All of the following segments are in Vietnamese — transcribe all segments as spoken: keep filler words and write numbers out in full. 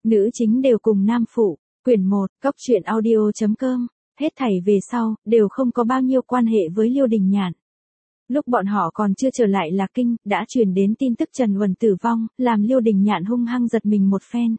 Nữ chính đều cùng nam phụ. Quyển một, Cóc truyện audio.com. Hết thảy về sau, đều không có bao nhiêu quan hệ với Liêu Đình Nhạn. Lúc bọn họ còn chưa trở lại Lạc Kinh, đã truyền đến tin tức Trần Uẩn tử vong, làm Liêu Đình Nhạn hung hăng giật mình một phen.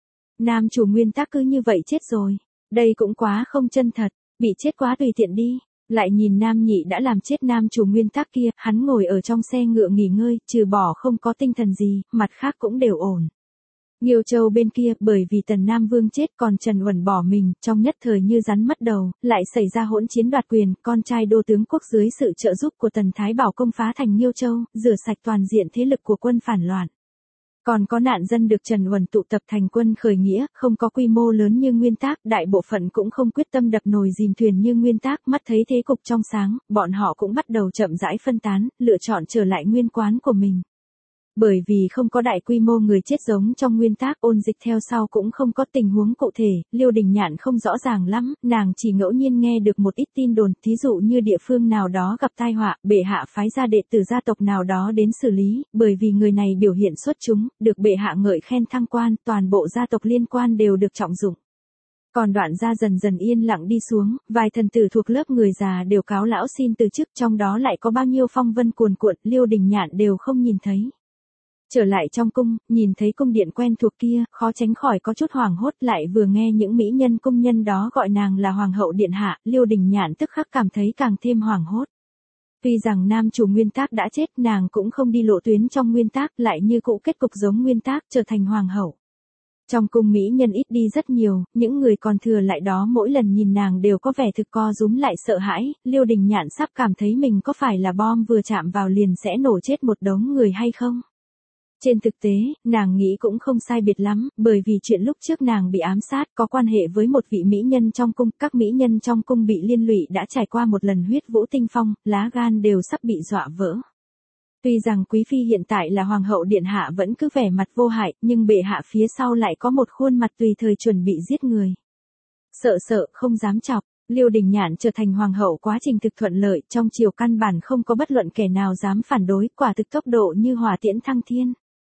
Nam chủ nguyên tác cứ như vậy chết rồi. Đây cũng quá không chân thật, bị chết quá tùy tiện đi. Lại nhìn nam nhị đã làm chết nam chủ nguyên tác kia, hắn ngồi ở trong xe ngựa nghỉ ngơi, trừ bỏ không có tinh thần gì, mặt khác cũng đều ổn. Nghiêu Châu bên kia, bởi vì Tần Nam Vương chết còn Trần Uẩn bỏ mình, trong nhất thời như rắn mất đầu, lại xảy ra hỗn chiến đoạt quyền, con trai đô tướng quốc dưới sự trợ giúp của Tần Thái Bảo công phá thành Nghiêu Châu, rửa sạch toàn diện thế lực của quân phản loạn. Còn có nạn dân được Trần Uẩn tụ tập thành quân khởi nghĩa, không có quy mô lớn như nguyên tác, đại bộ phận cũng không quyết tâm đập nồi dìm thuyền như nguyên tác, mắt thấy thế cục trong sáng, bọn họ cũng bắt đầu chậm rãi phân tán, lựa chọn trở lại nguyên quán của mình. Bởi vì không có đại quy mô người chết giống trong nguyên tác, ôn dịch theo sau cũng không có tình huống cụ thể, Liêu Đình Nhạn không rõ ràng lắm, nàng chỉ ngẫu nhiên nghe được một ít tin đồn, thí dụ như địa phương nào đó gặp tai họa, bệ hạ phái ra đệ tử gia tộc nào đó đến xử lý, bởi vì người này biểu hiện xuất chúng, được bệ hạ ngợi khen thăng quan, toàn bộ gia tộc liên quan đều được trọng dụng. Còn đoạn gia dần dần yên lặng đi xuống, vài thần tử thuộc lớp người già đều cáo lão xin từ chức, trong đó lại có bao nhiêu phong vân cuồn cuộn, Liêu Đình Nhạn đều không nhìn thấy. Trở lại trong cung, nhìn thấy cung điện quen thuộc kia, khó tránh khỏi có chút hoảng hốt, lại vừa nghe những mỹ nhân cung nhân đó gọi nàng là Hoàng hậu điện hạ, Liêu Đình Nhạn tức khắc cảm thấy càng thêm hoảng hốt. Tuy rằng nam chủ nguyên tác đã chết, nàng cũng không đi lộ tuyến trong nguyên tác, lại như cũ kết cục giống nguyên tác, trở thành hoàng hậu. Trong cung mỹ nhân ít đi rất nhiều, những người còn thừa lại đó mỗi lần nhìn nàng đều có vẻ thực co rúm lại sợ hãi, Liêu Đình Nhạn sắp cảm thấy mình có phải là bom vừa chạm vào liền sẽ nổ chết một đống người hay không. Trên thực tế, nàng nghĩ cũng không sai biệt lắm, bởi vì chuyện lúc trước nàng bị ám sát có quan hệ với một vị mỹ nhân trong cung, các mỹ nhân trong cung bị liên lụy đã trải qua một lần huyết vũ tinh phong, lá gan đều sắp bị dọa vỡ. Tuy rằng quý phi hiện tại là hoàng hậu điện hạ vẫn cứ vẻ mặt vô hại, nhưng bệ hạ phía sau lại có một khuôn mặt tùy thời chuẩn bị giết người. Sợ sợ, không dám chọc. Liêu Đình Nhạn trở thành hoàng hậu quá trình thực thuận lợi, trong triều căn bản không có bất luận kẻ nào dám phản đối, quả thực tốc độ như hỏa tiễn thăng thiên.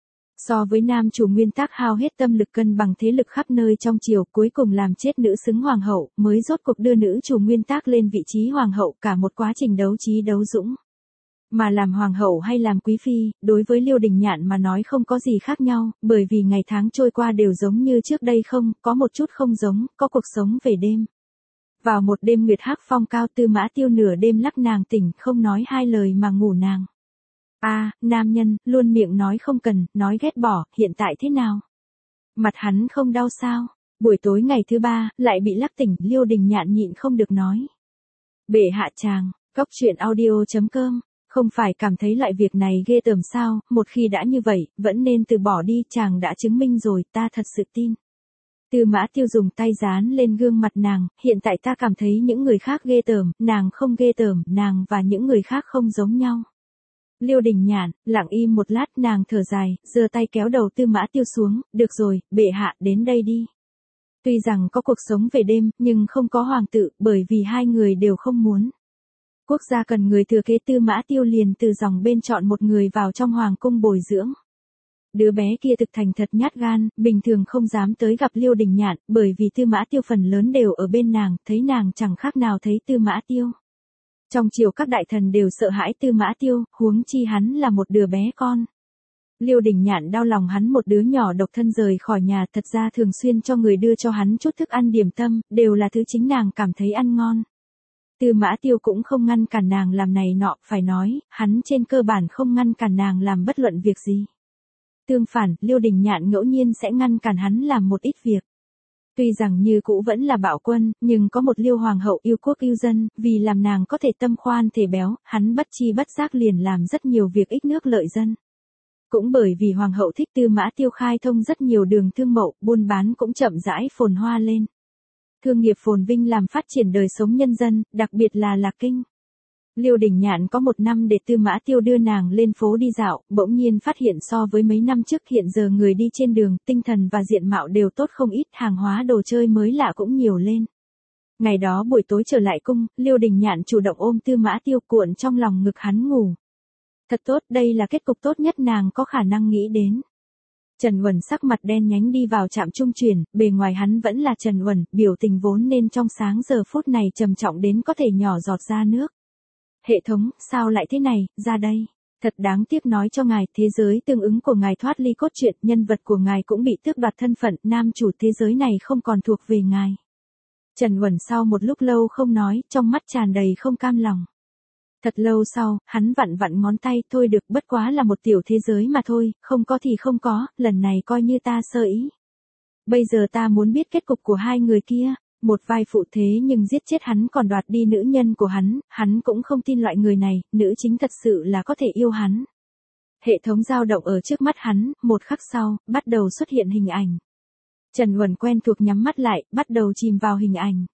So với nam chủ nguyên tác hao hết tâm lực cân bằng thế lực khắp nơi trong triều, cuối cùng làm chết nữ xứng hoàng hậu, mới rốt cuộc đưa nữ chủ nguyên tác lên vị trí hoàng hậu, cả một quá trình đấu trí đấu dũng. Mà làm hoàng hậu hay làm quý phi, đối với Liêu Đình Nhạn mà nói không có gì khác nhau, bởi vì ngày tháng trôi qua đều giống như trước đây không, có một chút không giống, có cuộc sống về đêm. Vào một đêm nguyệt hắc phong cao, Tư Mã Tiêu nửa đêm lắc nàng tỉnh, không nói hai lời mà ngủ nàng. A, à, nam nhân, luôn miệng nói không cần, nói ghét bỏ, hiện tại thế nào? Mặt hắn không đau sao? Buổi tối ngày thứ ba, lại bị lắc tỉnh, Liêu Đình Nhạn nhịn không được nói. Bệ hạ chàng, Cóc truyện audio.com, không phải cảm thấy loại việc này ghê tởm sao, một khi đã như vậy, vẫn nên từ bỏ đi, chàng đã chứng minh rồi, ta thật sự tin. Tư Mã Tiêu dùng tay dán lên gương mặt nàng, hiện tại ta cảm thấy những người khác ghê tởm, nàng không ghê tởm, nàng và những người khác không giống nhau. Liêu Đình Nhạn, lặng im một lát, nàng thở dài, giơ tay kéo đầu Tư Mã Tiêu xuống, được rồi, bệ hạ, đến đây đi. Tuy rằng có cuộc sống về đêm, nhưng không có hoàng tử, bởi vì hai người đều không muốn. Quốc gia cần người thừa kế, Tư Mã Tiêu liền từ dòng bên chọn một người vào trong hoàng cung bồi dưỡng. Đứa bé kia thực thành thật nhát gan, bình thường không dám tới gặp Liêu Đình Nhạn, bởi vì Tư Mã Tiêu phần lớn đều ở bên nàng, thấy nàng chẳng khác nào thấy Tư Mã Tiêu. Trong triều các đại thần đều sợ hãi Tư Mã Tiêu, huống chi hắn là một đứa bé con. Liêu Đình Nhạn đau lòng hắn một đứa nhỏ độc thân rời khỏi nhà, thật ra thường xuyên cho người đưa cho hắn chút thức ăn điểm tâm, đều là thứ chính nàng cảm thấy ăn ngon. Tư Mã Tiêu cũng không ngăn cản nàng làm này nọ, phải nói, hắn trên cơ bản không ngăn cản nàng làm bất luận việc gì. Tương phản, Liêu Đình Nhạn ngẫu nhiên sẽ ngăn cản hắn làm một ít việc. Tuy rằng như cũ vẫn là bạo quân, nhưng có một Liêu hoàng hậu yêu quốc yêu dân, vì làm nàng có thể tâm khoan thể béo, hắn bất chi bất giác liền làm rất nhiều việc ích nước lợi dân. Cũng bởi vì hoàng hậu thích Tư Mã Tiêu khai thông rất nhiều đường thương mậu, buôn bán cũng chậm rãi phồn hoa lên. Thương nghiệp phồn vinh làm phát triển đời sống nhân dân, đặc biệt là Lạc Kinh. Liêu Đình Nhạn có một năm để Tư Mã Tiêu đưa nàng lên phố đi dạo, bỗng nhiên phát hiện so với mấy năm trước hiện giờ người đi trên đường, tinh thần và diện mạo đều tốt không ít, hàng hóa đồ chơi mới lạ cũng nhiều lên. Ngày đó buổi tối trở lại cung, Liêu Đình Nhạn chủ động ôm Tư Mã Tiêu cuộn trong lòng ngực hắn ngủ. Thật tốt, đây là kết cục tốt nhất nàng có khả năng nghĩ đến. Trần Uẩn sắc mặt đen nhánh đi vào trạm trung chuyển, bề ngoài hắn vẫn là Trần Uẩn, biểu tình vốn nên trong sáng giờ phút này trầm trọng đến có thể nhỏ giọt ra nước. Hệ thống, sao lại thế này, ra đây. Thật đáng tiếc nói cho ngài, thế giới tương ứng của ngài thoát ly cốt truyện, nhân vật của ngài cũng bị tước đoạt thân phận, nam chủ thế giới này không còn thuộc về ngài. Trần Uẩn sau một lúc lâu không nói, trong mắt tràn đầy không cam lòng. Thật lâu sau, hắn vặn vặn ngón tay, thôi được, bất quá là một tiểu thế giới mà thôi, không có thì không có, lần này coi như ta sơ ý. Bây giờ ta muốn biết kết cục của hai người kia, một vai phụ thế nhưng giết chết hắn còn đoạt đi nữ nhân của hắn, hắn cũng không tin loại người này, nữ chính thật sự là có thể yêu hắn. Hệ thống dao động ở trước mắt hắn, một khắc sau, bắt đầu xuất hiện hình ảnh. Trần Uẩn quen thuộc nhắm mắt lại, bắt đầu chìm vào hình ảnh.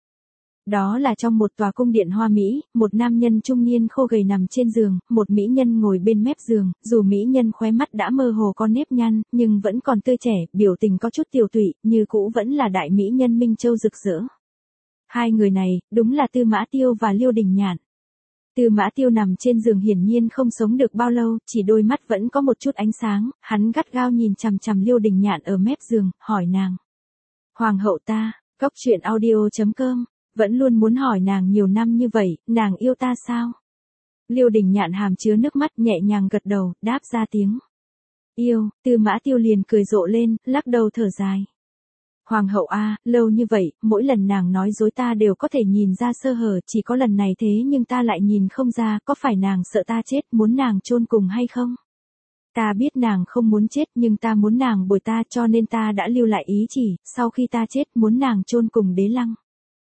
Đó là trong một tòa cung điện hoa mỹ, một nam nhân trung niên khô gầy nằm trên giường, một mỹ nhân ngồi bên mép giường, dù mỹ nhân khóe mắt đã mơ hồ có nếp nhăn, nhưng vẫn còn tươi trẻ, biểu tình có chút tiều tụy, như cũ vẫn là đại mỹ nhân Minh Châu rực rỡ. Hai người này, đúng là Tư Mã Tiêu và Liêu Đình Nhạn. Tư Mã Tiêu nằm trên giường hiển nhiên không sống được bao lâu, chỉ đôi mắt vẫn có một chút ánh sáng, hắn gắt gao nhìn chằm chằm Liêu Đình Nhạn ở mép giường, hỏi nàng. Hoàng hậu ta, Cốc Truyện Audio chấm com, vẫn luôn muốn hỏi nàng nhiều năm như vậy, nàng yêu ta sao? Liêu Đình Nhạn hàm chứa nước mắt nhẹ nhàng gật đầu, đáp ra tiếng. Yêu, Tư Mã Tiêu liền cười rộ lên, lắc đầu thở dài. Hoàng hậu a, lâu như vậy, mỗi lần nàng nói dối ta đều có thể nhìn ra sơ hở, chỉ có lần này thế nhưng ta lại nhìn không ra, có phải nàng sợ ta chết, muốn nàng chôn cùng hay không? Ta biết nàng không muốn chết nhưng ta muốn nàng bồi ta cho nên ta đã lưu lại ý chỉ, sau khi ta chết muốn nàng chôn cùng Đế Lăng.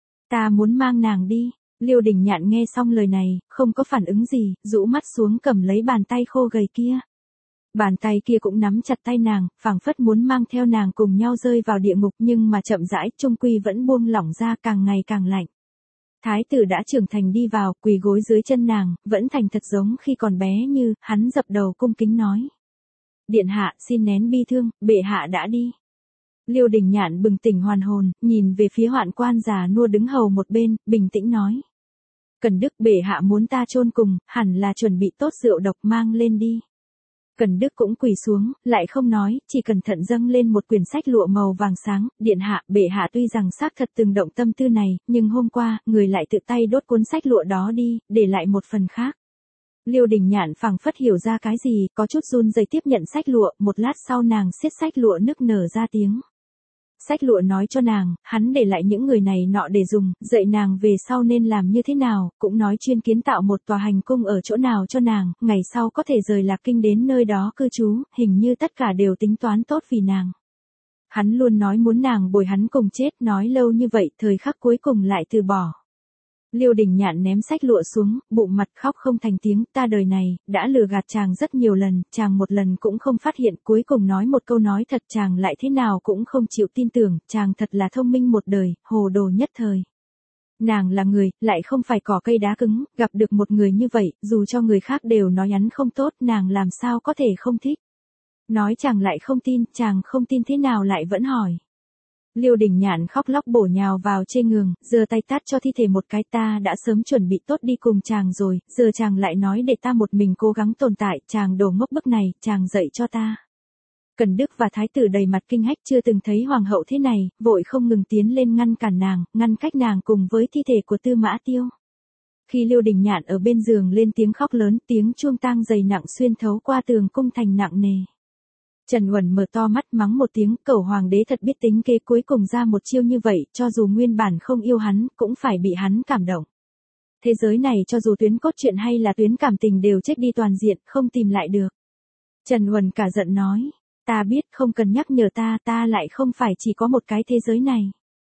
Ta muốn mang nàng đi. Liêu Đình Nhạn nghe xong lời này, không có phản ứng gì, rũ mắt xuống cầm lấy bàn tay khô gầy kia. Bàn tay kia cũng nắm chặt tay nàng, phảng phất muốn mang theo nàng cùng nhau rơi vào địa ngục nhưng mà chậm rãi, trung quy vẫn buông lỏng ra càng ngày càng lạnh. Thái tử đã trưởng thành đi vào, quỳ gối dưới chân nàng, vẫn thành thật giống khi còn bé như, hắn dập đầu cung kính nói. Điện hạ, xin nén bi thương, bệ hạ đã đi. Liêu Đình Nhạn bừng tỉnh hoàn hồn, nhìn về phía hoạn quan già nua đứng hầu một bên, bình tĩnh nói. Cần Đức bệ hạ muốn ta chôn cùng, hẳn là chuẩn bị tốt rượu độc mang lên đi. Cần Đức cũng quỳ xuống, lại không nói, chỉ cẩn thận dâng lên một quyển sách lụa màu vàng sáng, điện hạ, bệ hạ tuy rằng xác thật từng động tâm tư này, nhưng hôm qua, người lại tự tay đốt cuốn sách lụa đó đi, để lại một phần khác. Liêu Đình Nhạn phảng phất hiểu ra cái gì, có chút run rẩy tiếp nhận sách lụa, một lát sau nàng siết sách lụa nức nở ra tiếng. Sách lụa nói cho nàng, hắn để lại những người này nọ để dùng, dạy nàng về sau nên làm như thế nào, cũng nói chuyên kiến tạo một tòa hành cung ở chỗ nào cho nàng, ngày sau có thể rời Lạc Kinh đến nơi đó cư trú, hình như tất cả đều tính toán tốt vì nàng. Hắn luôn nói muốn nàng bồi hắn cùng chết, nói lâu như vậy, thời khắc cuối cùng lại từ bỏ. Liêu Đình Nhạn ném sách lụa xuống, bụng mặt khóc không thành tiếng, ta đời này, đã lừa gạt chàng rất nhiều lần, chàng một lần cũng không phát hiện, cuối cùng nói một câu nói thật chàng lại thế nào cũng không chịu tin tưởng, chàng thật là thông minh một đời, hồ đồ nhất thời. Nàng là người, lại không phải cỏ cây đá cứng, gặp được một người như vậy, dù cho người khác đều nói hắn không tốt, nàng làm sao có thể không thích. Nói chàng lại không tin, chàng không tin thế nào lại vẫn hỏi. Liêu Đình Nhạn khóc lóc bổ nhào vào trên giường, giơ tay tát cho thi thể một cái, ta đã sớm chuẩn bị tốt đi cùng chàng rồi, giờ chàng lại nói để ta một mình cố gắng tồn tại, chàng đồ ngốc bức này, chàng dạy cho ta. Cần Đức và Thái tử đầy mặt kinh hách chưa từng thấy hoàng hậu thế này, vội không ngừng tiến lên ngăn cản nàng, ngăn cách nàng cùng với thi thể của Tư Mã Tiêu. Khi Liêu Đình Nhạn ở bên giường lên tiếng khóc lớn, tiếng chuông tang dày nặng xuyên thấu qua tường cung thành nặng nề. Trần Uẩn mở to mắt mắng một tiếng, cẩu hoàng đế thật biết tính kế, cuối cùng ra một chiêu như vậy, cho dù nguyên bản không yêu hắn, cũng phải bị hắn cảm động. Thế giới này cho dù tuyến cốt truyện hay là tuyến cảm tình đều chết đi toàn diện, không tìm lại được. Trần Uẩn cả giận nói, ta biết không cần nhắc nhở ta, ta lại không phải chỉ có một cái thế giới này.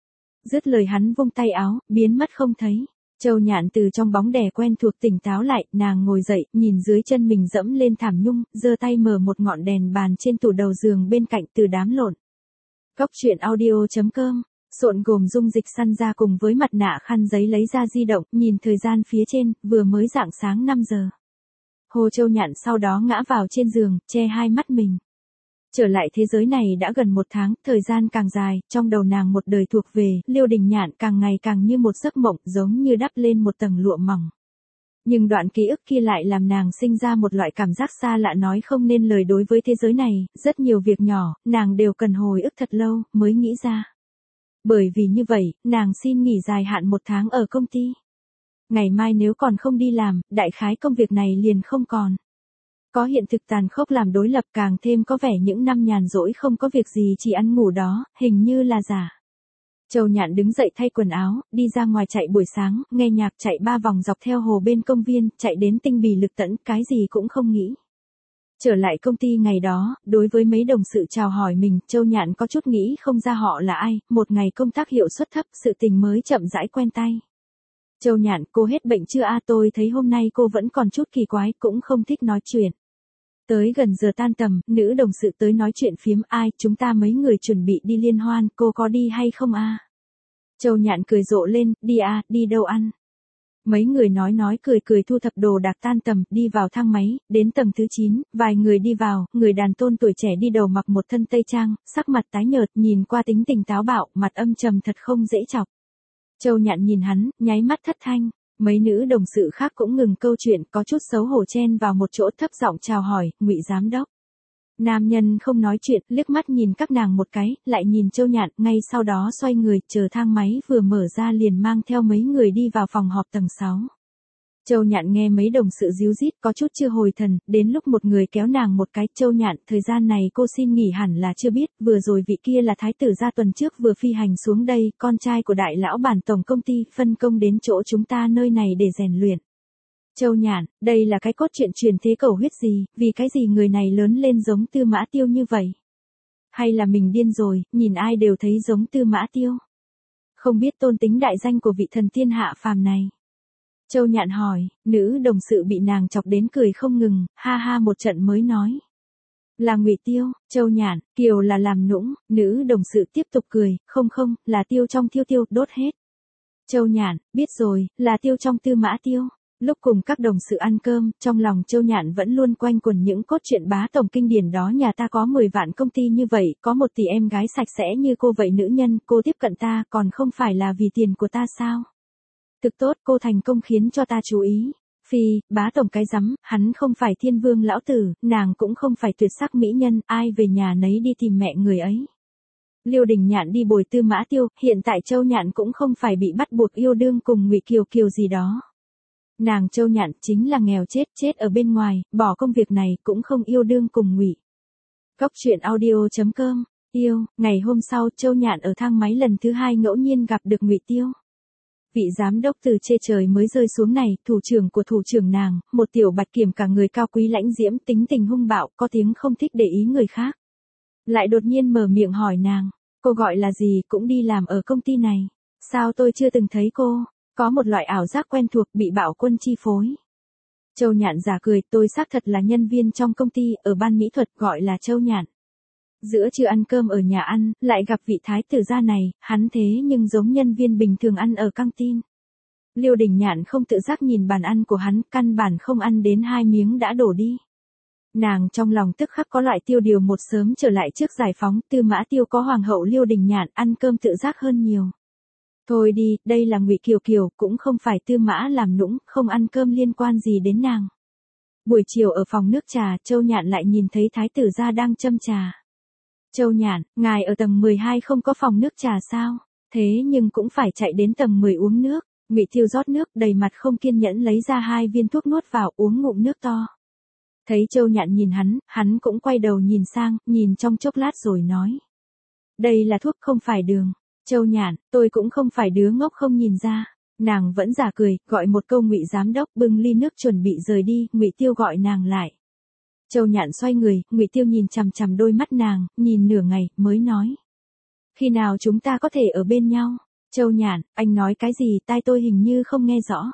Dứt lời hắn vung tay áo, biến mất không thấy. Châu Nhạn từ trong bóng đè quen thuộc tỉnh táo lại, nàng ngồi dậy, nhìn dưới chân mình dẫm lên thảm nhung, giơ tay mở một ngọn đèn bàn trên tủ đầu giường bên cạnh từ đám lộn. Cốc Truyện Audio chấm com, Sộn gồm dung dịch săn ra cùng với mặt nạ khăn giấy lấy ra di động, nhìn thời gian phía trên, vừa mới rạng sáng năm giờ. Hồ Châu Nhạn sau đó ngã vào trên giường, che hai mắt mình. Trở lại thế giới này đã gần một tháng, thời gian càng dài, trong đầu nàng một đời thuộc về, Liêu Đình Nhạn càng ngày càng như một giấc mộng, giống như đắp lên một tầng lụa mỏng. Nhưng đoạn ký ức kia lại làm nàng sinh ra một loại cảm giác xa lạ nói không nên lời đối với thế giới này, rất nhiều việc nhỏ, nàng đều cần hồi ức thật lâu, mới nghĩ ra. Bởi vì như vậy, nàng xin nghỉ dài hạn một tháng ở công ty. Ngày mai nếu còn không đi làm, đại khái công việc này liền không còn. Có hiện thực tàn khốc làm đối lập càng thêm có vẻ những năm nhàn rỗi không có việc gì chỉ ăn ngủ đó, hình như là giả. Châu Nhạn đứng dậy thay quần áo, đi ra ngoài chạy buổi sáng, nghe nhạc chạy ba vòng dọc theo hồ bên công viên, chạy đến tinh bì lực tẫn, cái gì cũng không nghĩ. Trở lại công ty ngày đó, đối với mấy đồng sự chào hỏi mình, Châu Nhạn có chút nghĩ không ra họ là ai, một ngày công tác hiệu suất thấp, sự tình mới chậm rãi quen tay. Châu Nhạn, cô hết bệnh chưa a? Tôi thấy hôm nay cô vẫn còn chút kỳ quái, cũng không thích nói chuyện. Tới gần giờ tan tầm, nữ đồng sự tới nói chuyện phiếm, ai, chúng ta mấy người chuẩn bị đi liên hoan, cô có đi hay không a? Châu Nhạn cười rộ lên, đi a, đi đâu ăn? Mấy người nói nói cười cười thu thập đồ đạc tan tầm, đi vào thang máy, đến tầng thứ chín, vài người đi vào, người đàn tôn tuổi trẻ đi đầu mặc một thân tây trang, sắc mặt tái nhợt, nhìn qua tính tình táo bạo, mặt âm trầm thật không dễ chọc. Châu Nhạn nhìn hắn, nháy mắt thất thanh. Mấy nữ đồng sự khác cũng ngừng câu chuyện, có chút xấu hổ chen vào một chỗ thấp giọng chào hỏi, Ngụy giám đốc. Nam nhân không nói chuyện, liếc mắt nhìn các nàng một cái, lại nhìn Châu Nhạn, ngay sau đó xoay người, chờ thang máy vừa mở ra liền mang theo mấy người đi vào phòng họp tầng sáu. Châu Nhạn nghe mấy đồng sự díu dít, có chút chưa hồi thần, đến lúc một người kéo nàng một cái, Châu Nhạn, thời gian này cô xin nghỉ hẳn là chưa biết, vừa rồi vị kia là thái tử gia tuần trước vừa phi hành xuống đây, con trai của đại lão bản tổng công ty, phân công đến chỗ chúng ta nơi này để rèn luyện. Châu Nhạn, đây là cái cốt truyện truyền thế cầu huyết gì, vì cái gì người này lớn lên giống Tư Mã Tiêu như vậy? Hay là mình điên rồi, nhìn ai đều thấy giống Tư Mã Tiêu? Không biết tôn tính đại danh của vị thần tiên hạ phàm này. Châu Nhạn hỏi, nữ đồng sự bị nàng chọc đến cười không ngừng, ha ha một trận mới nói. Là Ngụy Tiêu, Châu Nhạn, Kiều là làm nũng, nữ đồng sự tiếp tục cười, không không, là Tiêu trong Tiêu Tiêu, đốt hết. Châu Nhạn, biết rồi, là Tiêu trong Tư Mã Tiêu. Lúc cùng các đồng sự ăn cơm, trong lòng Châu Nhạn vẫn luôn quanh quẩn những cốt truyện bá tổng kinh điển đó, nhà ta có mười vạn công ty như vậy, có một tỷ em gái sạch sẽ như cô vậy, nữ nhân, cô tiếp cận ta, còn không phải là vì tiền của ta sao? Thực tốt, cô thành công khiến cho ta chú ý. Phi, bá tổng cái rắm, hắn không phải thiên vương lão tử, nàng cũng không phải tuyệt sắc mỹ nhân, ai về nhà nấy đi tìm mẹ người ấy. Liêu Đình Nhạn đi bồi Tư Mã Tiêu, hiện tại Châu Nhạn cũng không phải bị bắt buộc yêu đương cùng Ngụy Kiều Kiều gì đó. Nàng Châu Nhạn chính là nghèo chết chết ở bên ngoài, bỏ công việc này cũng không yêu đương cùng Ngụy. Cóc truyện audio chấm com, yêu, ngày hôm sau Châu Nhạn ở thang máy lần thứ hai ngẫu nhiên gặp được Ngụy Tiêu. Vị giám đốc từ trên trời mới rơi xuống này, thủ trưởng của thủ trưởng nàng, một tiểu bạch kiểm cả người cao quý lãnh diễm, tính tình hung bạo, có tiếng không thích để ý người khác. Lại đột nhiên mở miệng hỏi nàng, cô gọi là gì, cũng đi làm ở công ty này. Sao tôi chưa từng thấy cô? Có một loại ảo giác quen thuộc bị bạo quân chi phối. Châu Nhạn giả cười, tôi xác thật là nhân viên trong công ty, ở ban mỹ thuật, gọi là Châu Nhạn. Giữa trưa ăn cơm ở nhà ăn, lại gặp vị thái tử gia này, hắn thế nhưng giống nhân viên bình thường ăn ở căng tin. Liêu Đình Nhạn không tự giác nhìn bàn ăn của hắn, căn bản không ăn đến hai miếng đã đổ đi. Nàng trong lòng tức khắc có loại tiêu điều một sớm trở lại trước giải phóng, Tư Mã Tiêu có hoàng hậu Liêu Đình Nhạn ăn cơm tự giác hơn nhiều. Thôi đi, đây là Ngụy Kiều Kiều, cũng không phải Tư Mã làm nũng, không ăn cơm liên quan gì đến nàng. Buổi chiều ở phòng nước trà, Châu Nhạn lại nhìn thấy thái tử gia đang châm trà. Châu Nhạn, ngài ở tầng mười hai không có phòng nước trà sao? Thế nhưng cũng phải chạy đến tầng mười uống nước. Ngụy Tiêu rót nước, đầy mặt không kiên nhẫn lấy ra hai viên thuốc nuốt vào, uống ngụm nước to. Thấy Châu Nhạn nhìn hắn, hắn cũng quay đầu nhìn sang, nhìn trong chốc lát rồi nói. Đây là thuốc không phải đường. Châu Nhạn, tôi cũng không phải đứa ngốc không nhìn ra. Nàng vẫn giả cười, gọi một câu Ngụy giám đốc, bưng ly nước chuẩn bị rời đi, Ngụy Tiêu gọi nàng lại. Châu Nhạn xoay người, Ngụy Tiêu nhìn chằm chằm đôi mắt nàng, nhìn nửa ngày, mới nói. Khi nào chúng ta có thể ở bên nhau? Châu Nhạn, anh nói cái gì, tai tôi hình như không nghe rõ.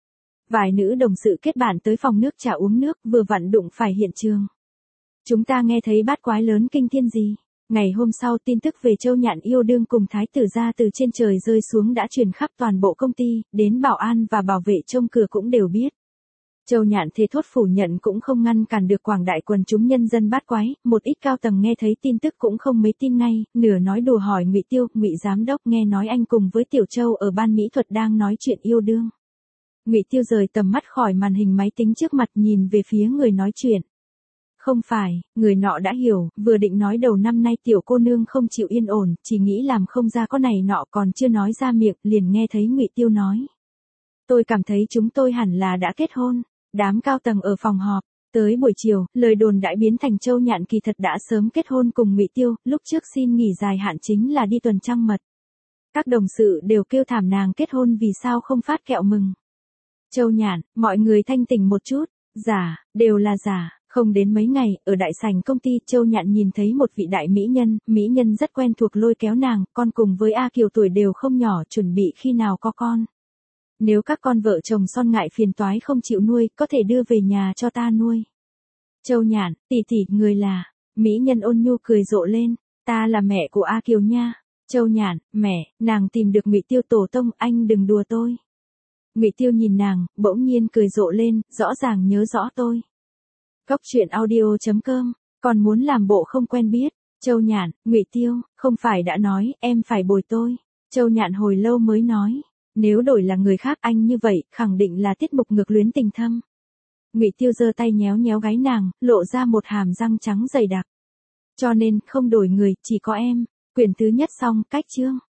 Vài nữ đồng sự kết bạn tới phòng nước trà uống nước, vừa vặn đụng phải hiện trường. Chúng ta nghe thấy bát quái lớn kinh thiên gì. Ngày hôm sau tin tức về Châu Nhạn yêu đương cùng thái tử gia từ trên trời rơi xuống đã truyền khắp toàn bộ công ty, đến bảo an và bảo vệ trông cửa cũng đều biết. Châu Nhạn thề thốt phủ nhận cũng không ngăn cản được quảng đại quần chúng nhân dân bát quái, một ít cao tầng nghe thấy tin tức cũng không mấy tin ngay, nửa nói đùa hỏi Ngụy Tiêu, Ngụy giám đốc nghe nói anh cùng với Tiểu Châu ở ban mỹ thuật đang nói chuyện yêu đương. Ngụy Tiêu rời tầm mắt khỏi màn hình máy tính trước mặt, nhìn về phía người nói chuyện. Không phải, người nọ đã hiểu, vừa định nói đầu năm nay tiểu cô nương không chịu yên ổn, chỉ nghĩ làm không ra có này nọ, còn chưa nói ra miệng, liền nghe thấy Ngụy Tiêu nói. Tôi cảm thấy chúng tôi hẳn là đã kết hôn. Đám cao tầng ở phòng họp. Tới buổi chiều, lời đồn đại biến thành Châu Nhạn kỳ thật đã sớm kết hôn cùng Ngụy Tiêu, lúc trước xin nghỉ dài hạn chính là đi tuần trăng mật. Các đồng sự đều kêu thảm nàng kết hôn vì sao không phát kẹo mừng. Châu Nhạn, mọi người thanh tỉnh một chút. Giả, đều là giả. Không đến mấy ngày, ở đại sảnh công ty, Châu Nhạn nhìn thấy một vị đại mỹ nhân, mỹ nhân rất quen thuộc lôi kéo nàng, con cùng với A Kiều tuổi đều không nhỏ, chuẩn bị khi nào có con. Nếu các con vợ chồng son ngại phiền toái không chịu nuôi, có thể đưa về nhà cho ta nuôi. Châu Nhạn, tỷ tỷ, người là, mỹ nhân ôn nhu cười rộ lên, ta là mẹ của A Kiều nha. Châu Nhạn, mẹ, nàng tìm được Ngụy Tiêu tổ tông, anh đừng đùa tôi. Ngụy Tiêu nhìn nàng, bỗng nhiên cười rộ lên, rõ ràng nhớ rõ tôi. Cốc truyện audio chấm com, còn muốn làm bộ không quen biết. Châu Nhạn, Ngụy Tiêu, không phải đã nói, em phải bồi tôi. Châu Nhạn hồi lâu mới nói, nếu đổi là người khác anh như vậy, khẳng định là tiết mục ngược luyến tình thâm. Ngụy Tiêu giơ tay nhéo nhéo gáy nàng, lộ ra một hàm răng trắng dày đặc. Cho nên, không đổi người, chỉ có em. Quyển thứ nhất xong, cách chương.